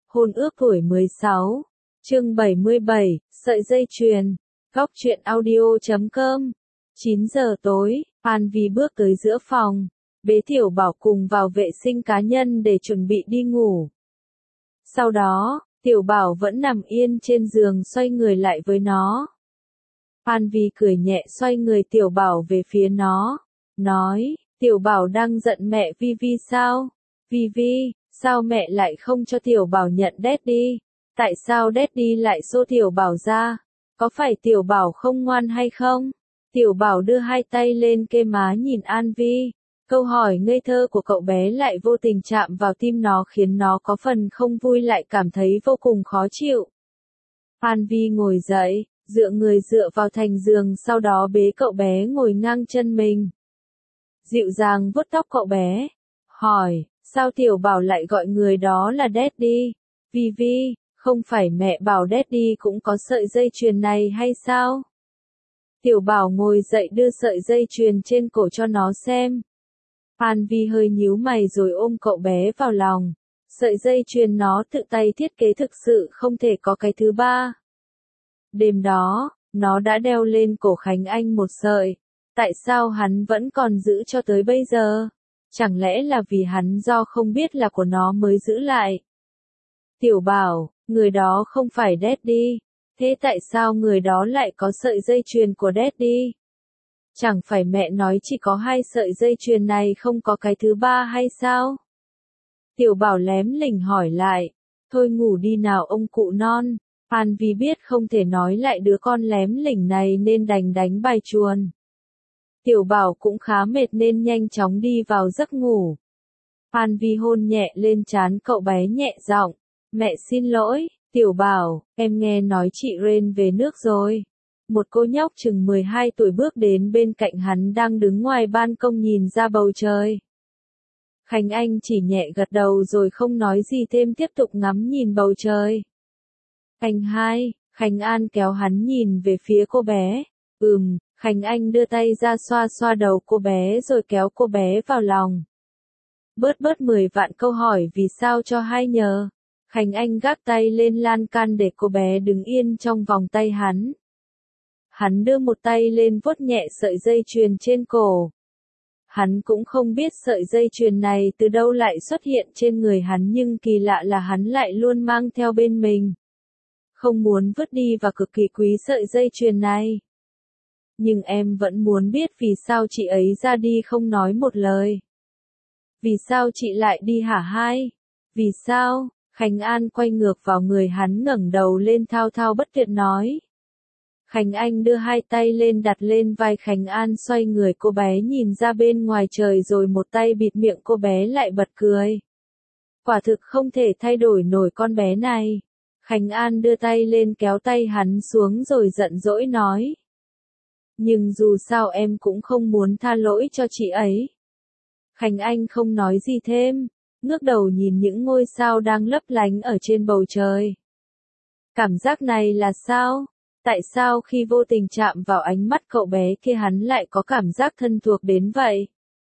Hôn ước tuổi 16. Chương 77, sợi dây chuyền. Góc truyện audio.com. 9 giờ tối, An Vi bước tới giữa phòng, bế Tiểu Bảo cùng vào vệ sinh cá nhân để chuẩn bị đi ngủ. Sau đó, Tiểu Bảo vẫn nằm yên trên giường xoay người lại với nó. An Vi cười nhẹ xoay người Tiểu Bảo về phía nó, nói, Tiểu Bảo đang giận mẹ Vi Vi sao? Vi Vi, sao mẹ lại không cho Tiểu Bảo nhận Daddy? Tại sao Daddy lại xô Tiểu Bảo ra? Có phải Tiểu Bảo không ngoan hay không? Tiểu Bảo đưa hai tay lên kê má nhìn An Vi. Câu hỏi ngây thơ của cậu bé lại vô tình chạm vào tim nó khiến nó có phần không vui lại cảm thấy vô cùng khó chịu. An Vi ngồi dậy, dựa người dựa vào thành giường sau đó bế cậu bé ngồi ngang chân mình. Dịu dàng vuốt tóc cậu bé, hỏi, sao Tiểu Bảo lại gọi người đó là Daddy? Vi Vi, không phải mẹ bảo Daddy cũng có sợi dây chuyền này hay sao? Tiểu Bảo ngồi dậy đưa sợi dây chuyền trên cổ cho nó xem. An Vi hơi nhíu mày rồi ôm cậu bé vào lòng. Sợi dây chuyền nó tự tay thiết kế thực sự không thể có cái thứ ba. Đêm đó, nó đã đeo lên cổ Khánh Anh một sợi. Tại sao hắn vẫn còn giữ cho tới bây giờ? Chẳng lẽ là vì hắn do không biết là của nó mới giữ lại? Tiểu Bảo, người đó không phải Daddy. Thế tại sao người đó lại có sợi dây chuyền của Daddy? Chẳng phải mẹ nói chỉ có hai sợi dây chuyền này không có cái thứ ba hay sao? Tiểu Bảo lém lỉnh hỏi lại. Thôi ngủ đi nào ông cụ non. An Vi biết không thể nói lại đứa con lém lỉnh này nên đành đánh bài chuồn. Tiểu Bảo cũng khá mệt nên nhanh chóng đi vào giấc ngủ. An Vi hôn nhẹ lên trán cậu bé nhẹ giọng. Mẹ xin lỗi, Tiểu Bảo, em nghe nói chị Ren về nước rồi. Một cô nhóc chừng 12 tuổi bước đến bên cạnh hắn đang đứng ngoài ban công nhìn ra bầu trời. Khánh Anh chỉ nhẹ gật đầu rồi không nói gì thêm tiếp tục ngắm nhìn bầu trời. Anh hai, Khánh An kéo hắn nhìn về phía cô bé. Khánh Anh đưa tay ra xoa xoa đầu cô bé rồi kéo cô bé vào lòng. Bớt 10 vạn câu hỏi vì sao cho hai nhờ. Khánh Anh gác tay lên lan can để cô bé đứng yên trong vòng tay hắn. Hắn đưa một tay lên vuốt nhẹ sợi dây chuyền trên cổ. Hắn cũng không biết sợi dây chuyền này từ đâu lại xuất hiện trên người hắn nhưng kỳ lạ là hắn lại luôn mang theo bên mình. Không muốn vứt đi và cực kỳ quý sợi dây chuyền này. Nhưng em vẫn muốn biết vì sao chị ấy ra đi không nói một lời. Vì sao chị lại đi hả hai? Vì sao? Khánh An quay ngược vào người hắn ngẩng đầu lên thao thao bất tuyệt nói. Khánh Anh đưa hai tay lên đặt lên vai Khánh An xoay người cô bé nhìn ra bên ngoài trời rồi một tay bịt miệng cô bé lại bật cười. Quả thực không thể thay đổi nổi con bé này. Khánh An đưa tay lên kéo tay hắn xuống rồi giận dỗi nói. Nhưng dù sao em cũng không muốn tha lỗi cho chị ấy. Khánh Anh không nói gì thêm, ngước đầu nhìn những ngôi sao đang lấp lánh ở trên bầu trời. Cảm giác này là sao? Tại sao khi vô tình chạm vào ánh mắt cậu bé kia hắn lại có cảm giác thân thuộc đến vậy?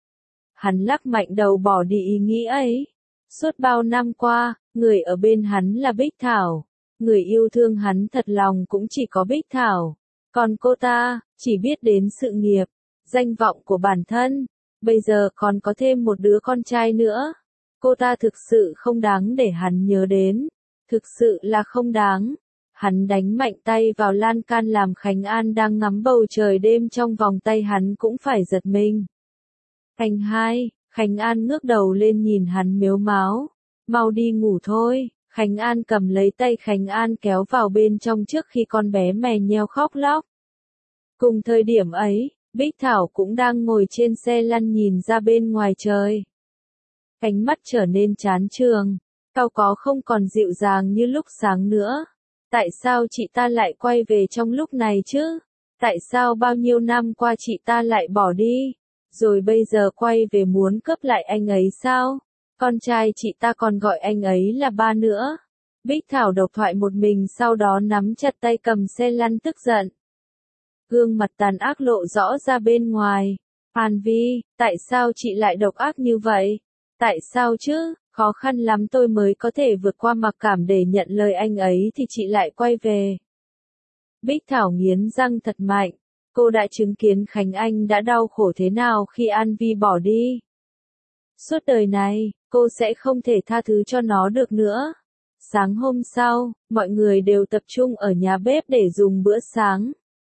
Hắn lắc mạnh đầu bỏ đi ý nghĩ ấy. Suốt bao năm qua, người ở bên hắn là Bích Thảo. Người yêu thương hắn thật lòng cũng chỉ có Bích Thảo. Còn cô ta, chỉ biết đến sự nghiệp, danh vọng của bản thân. Bây giờ còn có thêm một đứa con trai nữa. Cô ta thực sự không đáng để hắn nhớ đến. Thực sự là không đáng. Hắn đánh mạnh tay vào lan can làm Khánh An đang ngắm bầu trời đêm trong vòng tay hắn cũng phải giật mình. Anh hai, Khánh An ngước đầu lên nhìn hắn mếu máo. Mau đi ngủ thôi. Khánh An cầm lấy tay Khánh An kéo vào bên trong trước khi con bé mè nheo khóc lóc. Cùng thời điểm ấy, Bích Thảo cũng đang ngồi trên xe lăn nhìn ra bên ngoài trời. Ánh mắt trở nên chán chường, cau có không còn dịu dàng như lúc sáng nữa. Tại sao chị ta lại quay về trong lúc này chứ? Tại sao bao nhiêu năm qua chị ta lại bỏ đi? Rồi bây giờ quay về muốn cướp lại anh ấy sao? Con trai chị ta còn gọi anh ấy là ba nữa. Bích Thảo độc thoại một mình sau đó nắm chặt tay cầm xe lăn tức giận. Gương mặt tàn ác lộ rõ ra bên ngoài. An Vi, tại sao chị lại độc ác như vậy? Tại sao chứ? Khó khăn lắm tôi mới có thể vượt qua mặc cảm để nhận lời anh ấy thì chị lại quay về. Bích Thảo nghiến răng thật mạnh. Cô đã chứng kiến Khánh Anh đã đau khổ thế nào khi An Vi bỏ đi. Suốt đời này, cô sẽ không thể tha thứ cho nó được nữa. Sáng hôm sau, mọi người đều tập trung ở nhà bếp để dùng bữa sáng.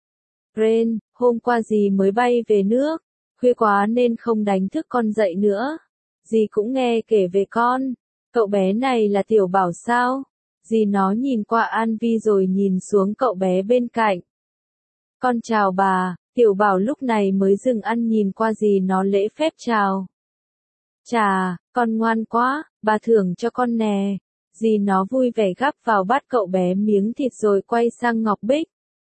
Ren, hôm qua dì mới bay về nước, khuya quá nên không đánh thức con dậy nữa. Dì cũng nghe kể về con, cậu bé này là Tiểu Bảo sao? Dì nó nhìn qua An Vi rồi nhìn xuống cậu bé bên cạnh. Con chào bà, Tiểu Bảo lúc này mới dừng ăn nhìn qua dì nó lễ phép chào. Chà, con ngoan quá, bà thưởng cho con nè. Dì nó vui vẻ gắp vào bát cậu bé miếng thịt rồi quay sang Ngọc Bích.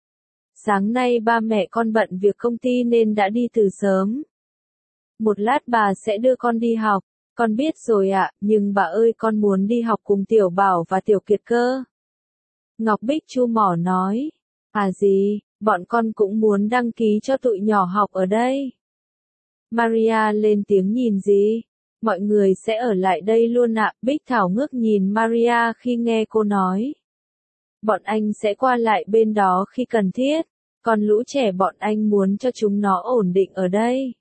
Sáng nay ba mẹ con bận việc công ty nên đã đi từ sớm. Một lát bà sẽ đưa con đi học. Con biết rồi ạ, nhưng bà ơi con muốn đi học cùng Tiểu Bảo và Tiểu Kiệt cơ. Ngọc Bích chu mỏ nói. À gì, bọn con cũng muốn đăng ký cho tụi nhỏ học ở đây. Maria lên tiếng nhìn gì? Mọi người sẽ ở lại đây luôn ạ. Bích Thảo ngước nhìn Maria khi nghe cô nói. Bọn anh sẽ qua lại bên đó khi cần thiết. Còn lũ trẻ bọn anh muốn cho chúng nó ổn định ở đây.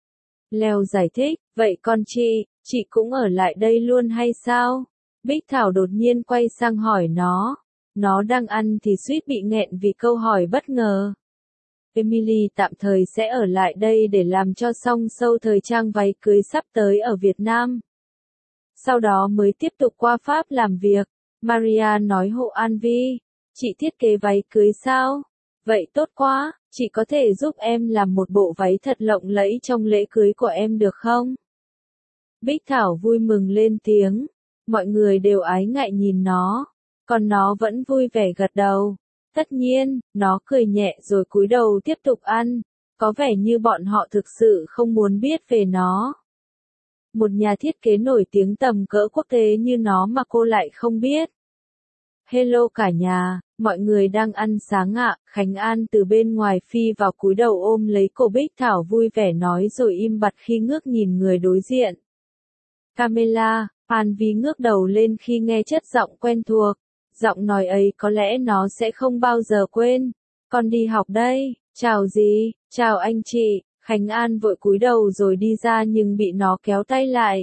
Leo giải thích, vậy con chị cũng ở lại đây luôn hay sao? Bích Thảo đột nhiên quay sang hỏi nó. Nó đang ăn thì suýt bị nghẹn vì câu hỏi bất ngờ. Emily tạm thời sẽ ở lại đây để làm cho xong show thời trang váy cưới sắp tới ở Việt Nam. Sau đó mới tiếp tục qua Pháp làm việc. Maria nói hộ An Vi. Chị thiết kế váy cưới sao? Vậy tốt quá, chị có thể giúp em làm một bộ váy thật lộng lẫy trong lễ cưới của em được không? Bích Thảo vui mừng lên tiếng. Mọi người đều ái ngại nhìn nó. Còn nó vẫn vui vẻ gật đầu. Tất nhiên, nó cười nhẹ rồi cúi đầu tiếp tục ăn. Có vẻ như bọn họ thực sự không muốn biết về nó. Một nhà thiết kế nổi tiếng tầm cỡ quốc tế như nó mà cô lại không biết. Hello cả nhà, mọi người đang ăn sáng ạ. Khánh An từ bên ngoài phi vào cúi đầu ôm lấy cổ Bích Thảo vui vẻ nói rồi im bặt khi ngước nhìn người đối diện. Camilla, An Vi ngước đầu lên khi nghe chất giọng quen thuộc. Giọng nói ấy có lẽ nó sẽ không bao giờ quên. Con đi học đây, chào dì, chào anh chị. Khánh An vội cúi đầu rồi đi ra nhưng bị nó kéo tay lại.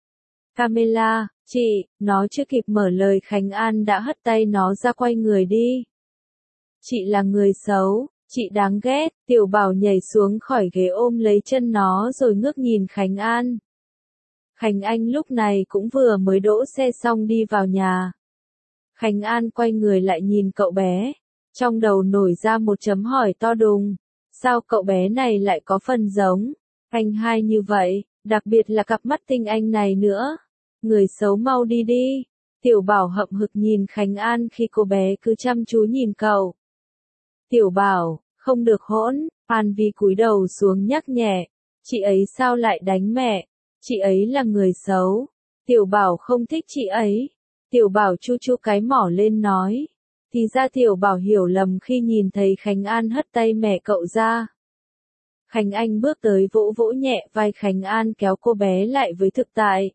Camilla, chị, nó chưa kịp mở lời Khánh An đã hất tay nó ra quay người đi. Chị là người xấu, chị đáng ghét. Tiểu Bảo nhảy xuống khỏi ghế ôm lấy chân nó rồi ngước nhìn Khánh An. Khánh Anh lúc này cũng vừa mới đỗ xe xong đi vào nhà. Khánh An quay người lại nhìn cậu bé. Trong đầu nổi ra một chấm hỏi to đùng. Sao cậu bé này lại có phần giống anh hai như vậy, đặc biệt là cặp mắt tinh anh này nữa. Người xấu mau đi đi. Tiểu Bảo hậm hực nhìn Khánh An khi cô bé cứ chăm chú nhìn cậu. Tiểu Bảo, không được hỗn. An Vi cúi đầu xuống nhắc nhẹ. Chị ấy sao lại đánh mẹ? Chị ấy là người xấu. Tiểu Bảo không thích chị ấy. Tiểu Bảo chu chu cái mỏ lên nói. Thì ra Tiểu Bảo hiểu lầm khi nhìn thấy Khánh An hất tay mẹ cậu ra. Khánh Anh bước tới vỗ vỗ nhẹ vai Khánh An kéo cô bé lại với thực tại.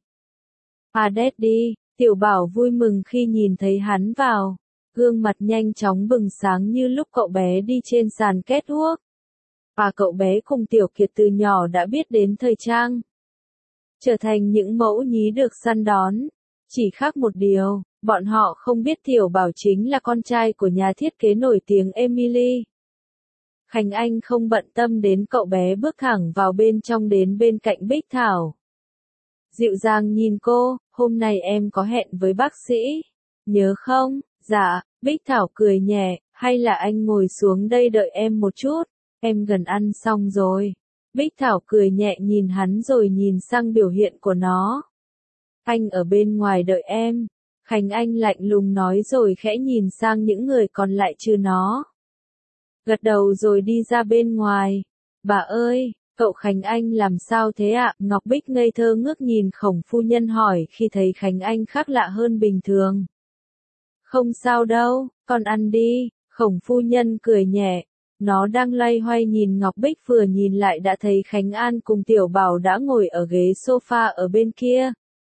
Daddy, Tiểu Bảo vui mừng khi nhìn thấy hắn vào. Gương mặt nhanh chóng bừng sáng như lúc cậu bé đi trên sàn catwalk. Cậu bé cùng Tiểu Kiệt từ nhỏ đã biết đến thời trang. Trở thành những mẫu nhí được săn đón. Chỉ khác một điều, bọn họ không biết Tiểu Bảo chính là con trai của nhà thiết kế nổi tiếng Emily. Khánh Anh không bận tâm đến cậu bé bước thẳng vào bên trong đến bên cạnh Bích Thảo. Dịu dàng nhìn cô, hôm nay em có hẹn với bác sĩ. Nhớ không? Dạ, Bích Thảo cười nhẹ, hay là anh ngồi xuống đây đợi em một chút, em gần ăn xong rồi. Bích Thảo cười nhẹ nhìn hắn rồi nhìn sang biểu hiện của nó. Anh ở bên ngoài đợi em. Khánh Anh lạnh lùng nói rồi khẽ nhìn sang những người còn lại trừ nó. Gật đầu rồi đi ra bên ngoài. Bà ơi, cậu Khánh Anh làm sao thế ạ? Ngọc Bích ngây thơ ngước nhìn Khổng phu nhân hỏi khi thấy Khánh Anh khác lạ hơn bình thường. Không sao đâu, con ăn đi. Khổng phu nhân cười nhẹ. Nó đang loay hoay nhìn Ngọc Bích vừa nhìn lại đã thấy Khánh An cùng Tiểu Bảo đã ngồi ở ghế sofa ở bên kia.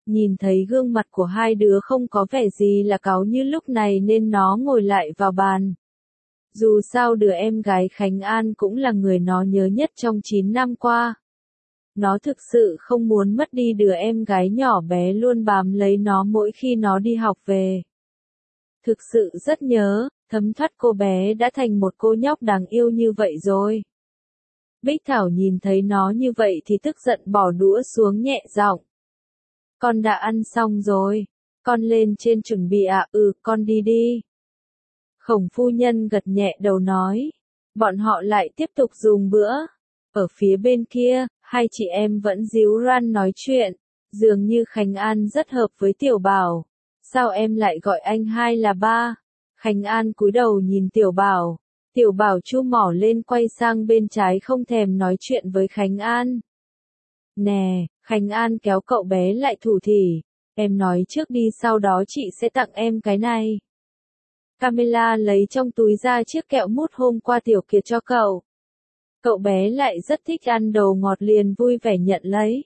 Nhìn thấy gương mặt của hai đứa không có vẻ gì là cáu như lúc này nên nó ngồi lại vào bàn. Dù sao đứa em gái Khánh An cũng là người nó nhớ nhất trong 9 năm qua. Nó thực sự không muốn mất đi đứa em gái nhỏ bé luôn bám lấy nó mỗi khi nó đi học về. Thực sự rất nhớ, thấm thoát cô bé đã thành một cô nhóc đáng yêu như vậy rồi. Bích Thảo nhìn thấy nó như vậy thì tức giận bỏ đũa xuống nhẹ giọng. Con đã ăn xong rồi, con lên trên chuẩn bị ạ. Con đi đi. Khổng phu nhân gật nhẹ đầu nói. Bọn họ lại tiếp tục dùng bữa. Ở phía bên kia, hai chị em vẫn díu ran nói chuyện. Dường như Khánh An rất hợp với Tiểu Bảo. Sao em lại gọi anh hai là ba? Khánh An cúi đầu nhìn Tiểu Bảo. Tiểu Bảo chu mỏ lên quay sang bên trái không thèm nói chuyện với Khánh An. Nè, Khánh An kéo cậu bé lại thủ thỉ. Em nói trước đi sau đó chị sẽ tặng em cái này. Camilla lấy trong túi ra chiếc kẹo mút hôm qua Tiểu Kiệt cho cậu. Cậu bé lại rất thích ăn đồ ngọt liền vui vẻ nhận lấy.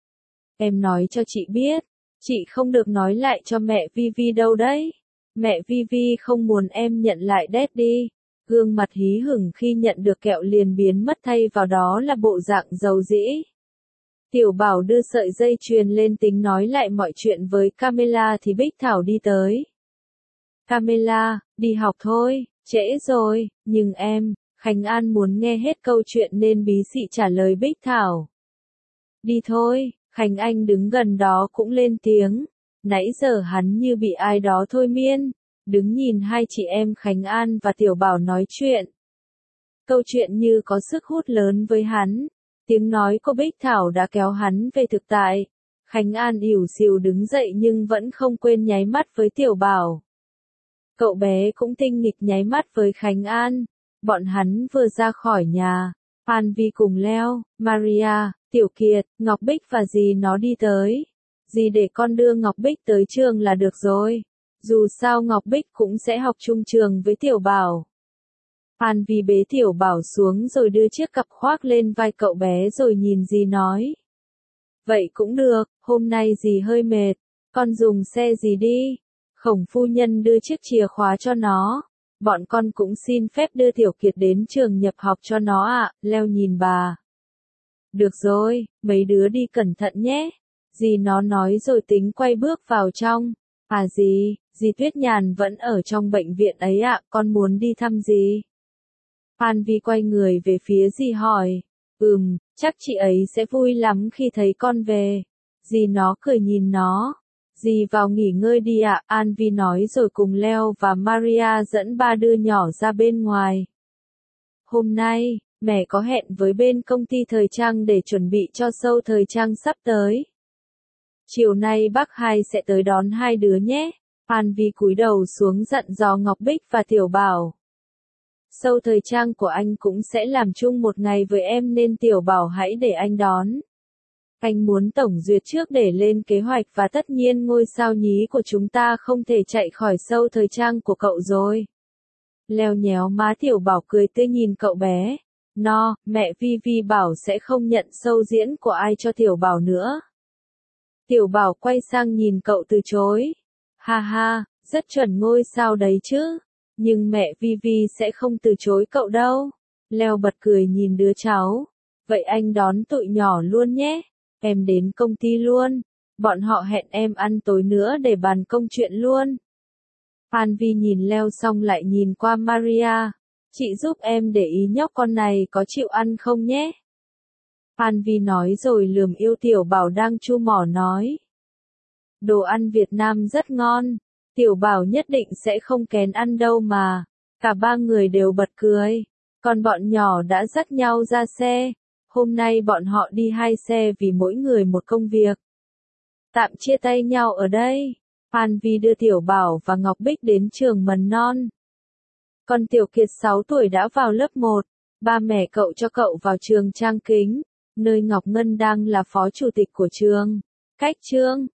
Em nói cho chị biết, chị không được nói lại cho mẹ Vivi đâu đấy. Mẹ Vivi không muốn em nhận lại Daddy. Gương mặt hí hửng khi nhận được kẹo liền biến mất thay vào đó là bộ dạng giàu dĩ. Tiểu Bảo đưa sợi dây chuyền lên tính nói lại mọi chuyện với Camilla thì Bích Thảo đi tới. Camilla, đi học thôi, trễ rồi, nhưng em, Khánh An muốn nghe hết câu chuyện nên bí xị trả lời Bích Thảo. Đi thôi, Khánh Anh đứng gần đó cũng lên tiếng. Nãy giờ hắn như bị ai đó thôi miên, đứng nhìn hai chị em Khánh An và Tiểu Bảo nói chuyện. Câu chuyện như có sức hút lớn với hắn. Tiếng nói của Bích Thảo đã kéo hắn về thực tại. Khánh An ỉu xìu đứng dậy nhưng vẫn không quên nháy mắt với Tiểu Bảo. Cậu bé cũng tinh nghịch nháy mắt với Khánh An. Bọn hắn vừa ra khỏi nhà. An Vi cùng Leo, Maria, Tiểu Kiệt, Ngọc Bích và dì nó đi tới. Dì để con đưa Ngọc Bích tới trường là được rồi. Dù sao Ngọc Bích cũng sẽ học chung trường với Tiểu Bảo. An Vi bế Tiểu Bảo xuống rồi đưa chiếc cặp khoác lên vai cậu bé rồi nhìn dì nói. Vậy cũng được, hôm nay dì hơi mệt, con dùng xe dì đi. Khổng phu nhân đưa chiếc chìa khóa cho nó. Bọn con cũng xin phép đưa Tiểu Kiệt đến trường nhập học cho nó ạ. Leo nhìn bà. Được rồi, mấy đứa đi cẩn thận nhé. Dì nó nói rồi tính quay bước vào trong. À dì Tuyết Nhàn vẫn ở trong bệnh viện ấy ạ, con muốn đi thăm dì. An Vi quay người về phía dì hỏi. Chắc chị ấy sẽ vui lắm khi thấy con về. Dì nó cười nhìn nó. Dì vào nghỉ ngơi đi ạ, An Vi nói rồi cùng Leo và Maria dẫn ba đứa nhỏ ra bên ngoài. Hôm nay, mẹ có hẹn với bên công ty thời trang để chuẩn bị cho show thời trang sắp tới. Chiều nay bác hai sẽ tới đón hai đứa nhé. An Vi cúi đầu xuống dặn dò Ngọc Bích và Tiểu Bảo. Show thời trang của anh cũng sẽ làm chung một ngày với em nên Tiểu Bảo hãy để anh đón. Anh muốn tổng duyệt trước để lên kế hoạch và tất nhiên ngôi sao nhí của chúng ta không thể chạy khỏi show thời trang của cậu rồi. Leo nhéo má Tiểu Bảo cười tươi nhìn cậu bé. Mẹ Vivi bảo sẽ không nhận show diễn của ai cho Tiểu Bảo nữa. Tiểu Bảo quay sang nhìn cậu từ chối. Ha ha, rất chuẩn ngôi sao đấy chứ. Nhưng mẹ Vivi sẽ không từ chối cậu đâu. Leo bật cười nhìn đứa cháu. Vậy anh đón tụi nhỏ luôn nhé. Em đến công ty luôn. Bọn họ hẹn em ăn tối nữa để bàn công chuyện luôn. An Vi nhìn Leo xong lại nhìn qua Maria. Chị giúp em để ý nhóc con này có chịu ăn không nhé. An Vi nói rồi lườm yêu Tiểu Bảo đang chu mỏ nói. Đồ ăn Việt Nam rất ngon. Tiểu Bảo nhất định sẽ không kén ăn đâu mà. Cả ba người đều bật cười. Còn bọn nhỏ đã dắt nhau ra xe. Hôm nay bọn họ đi hai xe vì mỗi người một công việc. Tạm chia tay nhau ở đây. An Vi đưa Tiểu Bảo và Ngọc Bích đến trường mầm non. Còn Tiểu Kiệt 6 tuổi đã vào lớp 1. Ba mẹ cậu cho cậu vào trường Trang Kính, nơi Ngọc Ngân đang là phó chủ tịch của trường. Cách trường,